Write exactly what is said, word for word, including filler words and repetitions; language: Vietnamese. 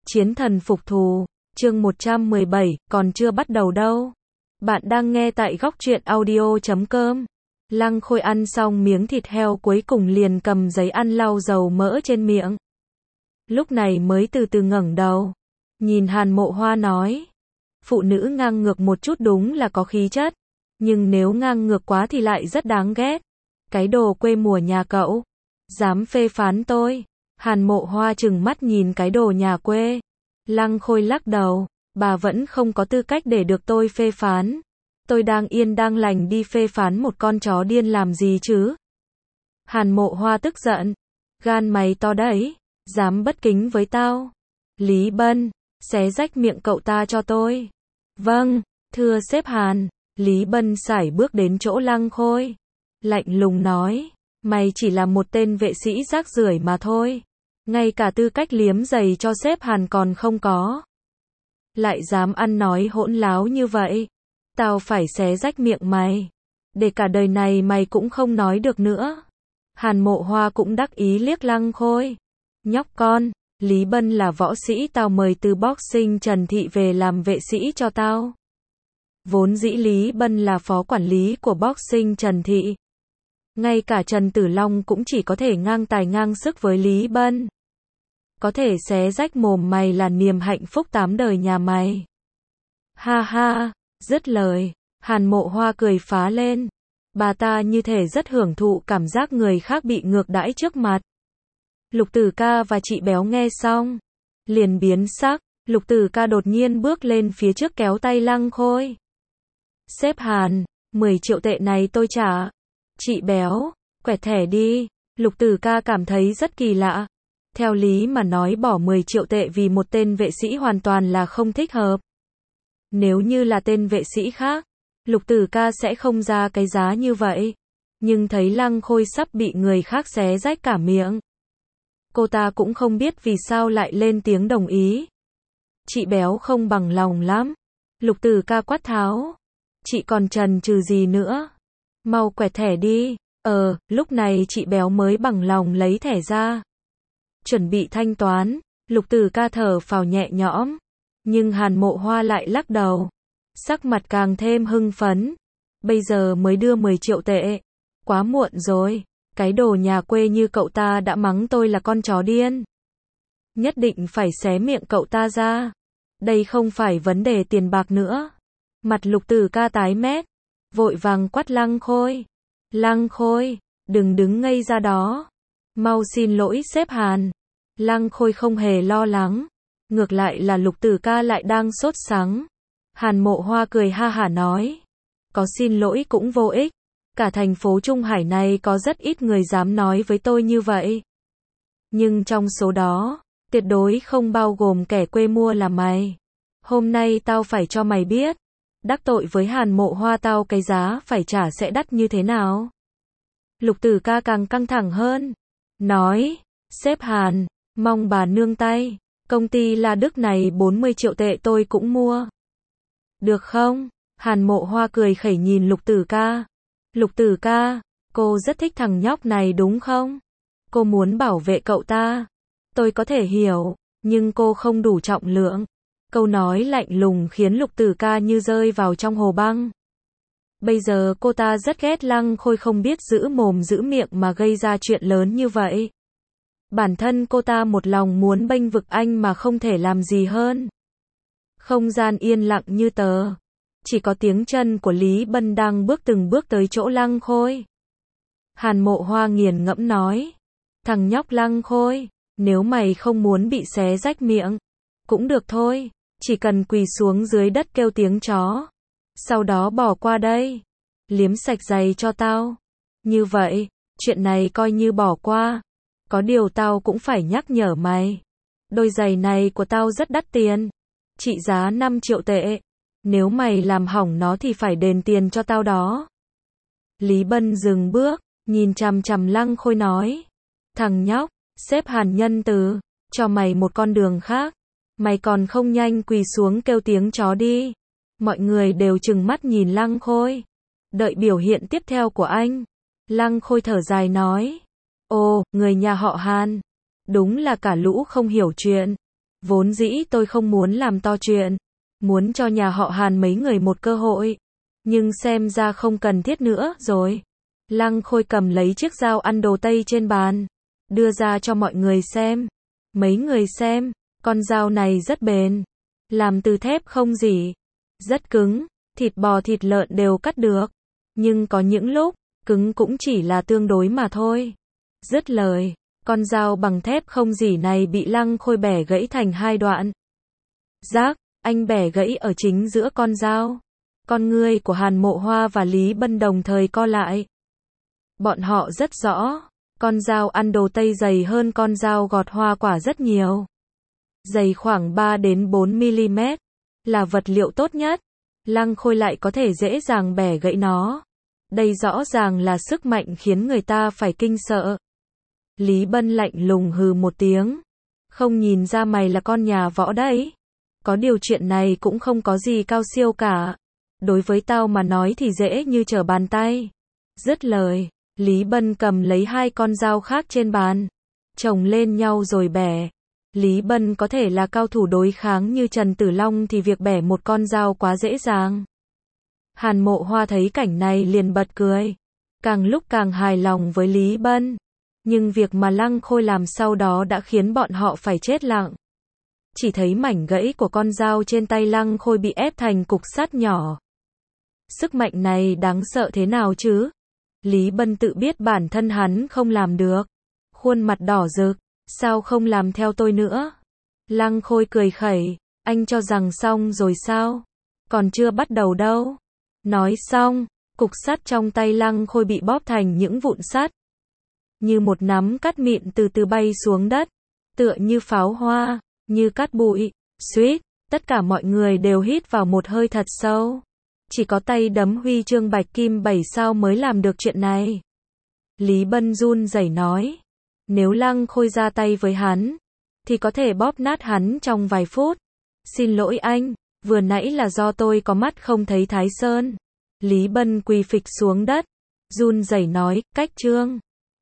Chiến thần phục thù, chương một trăm mười bảy, còn chưa bắt đầu đâu. Bạn đang nghe tại góc truyện audio chấm com. Lăng Khôi ăn xong miếng thịt heo cuối cùng liền cầm giấy ăn lau dầu mỡ trên miệng. Lúc này mới từ từ ngẩng đầu. Nhìn Hàn Mộ Hoa nói. Phụ nữ ngang ngược một chút đúng là có khí chất. Nhưng nếu ngang ngược quá thì lại rất đáng ghét. Cái đồ quê mùa nhà cậu. Dám phê phán tôi. Hàn Mộ Hoa trừng mắt nhìn cái đồ nhà quê. Lăng Khôi lắc đầu. Bà vẫn không có tư cách để được tôi phê phán. Tôi đang yên đang lành đi phê phán một con chó điên làm gì chứ? Hàn Mộ Hoa tức giận. Gan mày to đấy. Dám bất kính với tao. Lý Bân, xé rách miệng cậu ta cho tôi. Vâng, thưa sếp Hàn. Lý Bân sải bước đến chỗ Lăng Khôi. Lạnh lùng nói. Mày chỉ là một tên vệ sĩ rác rưởi mà thôi. Ngay cả tư cách liếm giày cho sếp Hàn còn không có. Lại dám ăn nói hỗn láo như vậy. Tao phải xé rách miệng mày. Để cả đời này mày cũng không nói được nữa. Hàn Mộ Hoa cũng đắc ý liếc Lăng Khôi. Nhóc con, Lý Bân là võ sĩ tao mời từ boxing Trần Thị về làm vệ sĩ cho tao. Vốn dĩ Lý Bân là phó quản lý của boxing Trần Thị. Ngay cả Trần Tử Long cũng chỉ có thể ngang tài ngang sức với Lý Bân. Có thể xé rách mồm mày là niềm hạnh phúc tám đời nhà mày. Ha ha, dứt lời, Hàn Mộ Hoa cười phá lên. Bà ta như thể rất hưởng thụ cảm giác người khác bị ngược đãi trước mặt. Lục Tử Ca và chị Béo nghe xong, liền biến sắc. Lục Tử Ca đột nhiên bước lên phía trước kéo tay Lăng Khôi. Sếp Hàn, mười triệu tệ này tôi trả. Chị Béo, quẹt thẻ đi. Lục Tử Ca cảm thấy rất kỳ lạ. Theo lý mà nói bỏ mười triệu tệ vì một tên vệ sĩ hoàn toàn là không thích hợp. Nếu như là tên vệ sĩ khác, Lục Tử Ca sẽ không ra cái giá như vậy. Nhưng thấy Lăng Khôi sắp bị người khác xé rách cả miệng. Cô ta cũng không biết vì sao lại lên tiếng đồng ý. Chị Béo không bằng lòng lắm. Lục Tử Ca quát tháo. Chị còn chần chừ gì nữa? Mau quẹt thẻ đi. Ờ, lúc này chị Béo mới bằng lòng lấy thẻ ra. Chuẩn bị thanh toán. Lục Tử Ca thở phào nhẹ nhõm. Nhưng Hàn Mộ Hoa lại lắc đầu. Sắc mặt càng thêm hưng phấn. Bây giờ mới đưa mười triệu tệ. Quá muộn rồi. Cái đồ nhà quê như cậu ta đã mắng tôi là con chó điên. Nhất định phải xé miệng cậu ta ra. Đây không phải vấn đề tiền bạc nữa. Mặt Lục Tử Ca tái mét. Vội vàng quát Lăng Khôi. Lăng Khôi, đừng đứng ngây ra đó. Mau xin lỗi sếp Hàn. Lăng Khôi không hề lo lắng. Ngược lại là Lục Tử Ca lại đang sốt sắng. Hàn Mộ Hoa cười ha hả nói. Có xin lỗi cũng vô ích. Cả thành phố Trung Hải này có rất ít người dám nói với tôi như vậy. Nhưng trong số đó, tuyệt đối không bao gồm kẻ quê mua là mày. Hôm nay tao phải cho mày biết. Đắc tội với Hàn Mộ Hoa tao cái giá phải trả sẽ đắt như thế nào. Lục Tử Ca càng căng thẳng hơn. Nói, sếp Hàn, mong bà nương tay. Công ty La Đức này bốn mươi triệu tệ tôi cũng mua. Được không? Hàn Mộ Hoa cười khẩy nhìn Lục Tử Ca. Lục Tử Ca, cô rất thích thằng nhóc này đúng không? Cô muốn bảo vệ cậu ta. Tôi có thể hiểu, nhưng cô không đủ trọng lượng. Câu nói lạnh lùng khiến Lục Tử Ca như rơi vào trong hồ băng. Bây giờ cô ta rất ghét Lăng Khôi không biết giữ mồm giữ miệng mà gây ra chuyện lớn như vậy. Bản thân cô ta một lòng muốn bênh vực anh mà không thể làm gì hơn. Không gian yên lặng như tờ. Chỉ có tiếng chân của Lý Bân đang bước từng bước tới chỗ Lăng Khôi. Hàn Mộ Hoa nghiền ngẫm nói. Thằng nhóc Lăng Khôi, nếu mày không muốn bị xé rách miệng, cũng được thôi, chỉ cần quỳ xuống dưới đất kêu tiếng chó. Sau đó bỏ qua đây, liếm sạch giày cho tao. Như vậy, chuyện này coi như bỏ qua. Có điều tao cũng phải nhắc nhở mày. Đôi giày này của tao rất đắt tiền. Trị giá năm triệu tệ. Nếu mày làm hỏng nó thì phải đền tiền cho tao đó. Lý Bân dừng bước, nhìn chằm chằm Lăng Khôi nói. Thằng nhóc, sếp Hàn nhân từ, cho mày một con đường khác. Mày còn không nhanh quỳ xuống kêu tiếng chó đi. Mọi người đều trừng mắt nhìn Lăng Khôi. Đợi biểu hiện tiếp theo của anh. Lăng Khôi thở dài nói. Ồ, người nhà họ Hàn. Đúng là cả lũ không hiểu chuyện. Vốn dĩ tôi không muốn làm to chuyện, muốn cho nhà họ Hàn mấy người một cơ hội, nhưng xem ra không cần thiết nữa rồi. Lăng Khôi cầm lấy chiếc dao ăn đồ Tây trên bàn, đưa ra cho mọi người xem. Mấy người xem, con dao này rất bền, làm từ thép không rỉ, rất cứng, thịt bò thịt lợn đều cắt được, nhưng có những lúc, cứng cũng chỉ là tương đối mà thôi. Dứt lời, con dao bằng thép không rỉ này bị Lăng Khôi bẻ gãy thành hai đoạn. Rác, anh bẻ gãy ở chính giữa con dao. Con ngươi của Hàn Mộ Hoa và Lý Bân đồng thời co lại. Bọn họ rất rõ, con dao ăn đồ Tây dày hơn con dao gọt hoa quả rất nhiều. Dày khoảng ba đến bốn mi-li-mét, là vật liệu tốt nhất. Lăng Khôi lại có thể dễ dàng bẻ gãy nó. Đây rõ ràng là sức mạnh khiến người ta phải kinh sợ. Lý Bân lạnh lùng hừ một tiếng. Không nhìn ra mày là con nhà võ đấy. Có điều chuyện này cũng không có gì cao siêu cả. Đối với tao mà nói thì dễ như trở bàn tay. Dứt lời, Lý Bân cầm lấy hai con dao khác trên bàn, chồng lên nhau rồi bẻ. Lý Bân có thể là cao thủ đối kháng như Trần Tử Long thì việc bẻ một con dao quá dễ dàng. Hàn Mộ Hoa thấy cảnh này liền bật cười, càng lúc càng hài lòng với Lý Bân. Nhưng việc mà Lăng Khôi làm sau đó đã khiến bọn họ phải chết lặng. Chỉ thấy mảnh gãy của con dao trên tay Lăng Khôi bị ép thành cục sắt nhỏ. Sức mạnh này đáng sợ thế nào chứ? Lý Bân tự biết bản thân hắn không làm được. Khuôn mặt đỏ rực, sao không làm theo tôi nữa? Lăng Khôi cười khẩy, anh cho rằng xong rồi sao? Còn chưa bắt đầu đâu. Nói xong, cục sắt trong tay Lăng Khôi bị bóp thành những vụn sắt. Như một nắm cát mịn từ từ bay xuống đất, tựa như pháo hoa, như cát bụi. Suýt, tất cả mọi người đều hít vào một hơi thật sâu. Chỉ có tay đấm huy chương bạch kim bảy sao mới làm được chuyện này. Lý Bân run rẩy nói, nếu Lăng Khôi ra tay với hắn, thì có thể bóp nát hắn trong vài phút. Xin lỗi anh, vừa nãy là do tôi có mắt không thấy Thái Sơn. Lý Bân quỳ phịch xuống đất, run rẩy nói, cách trương.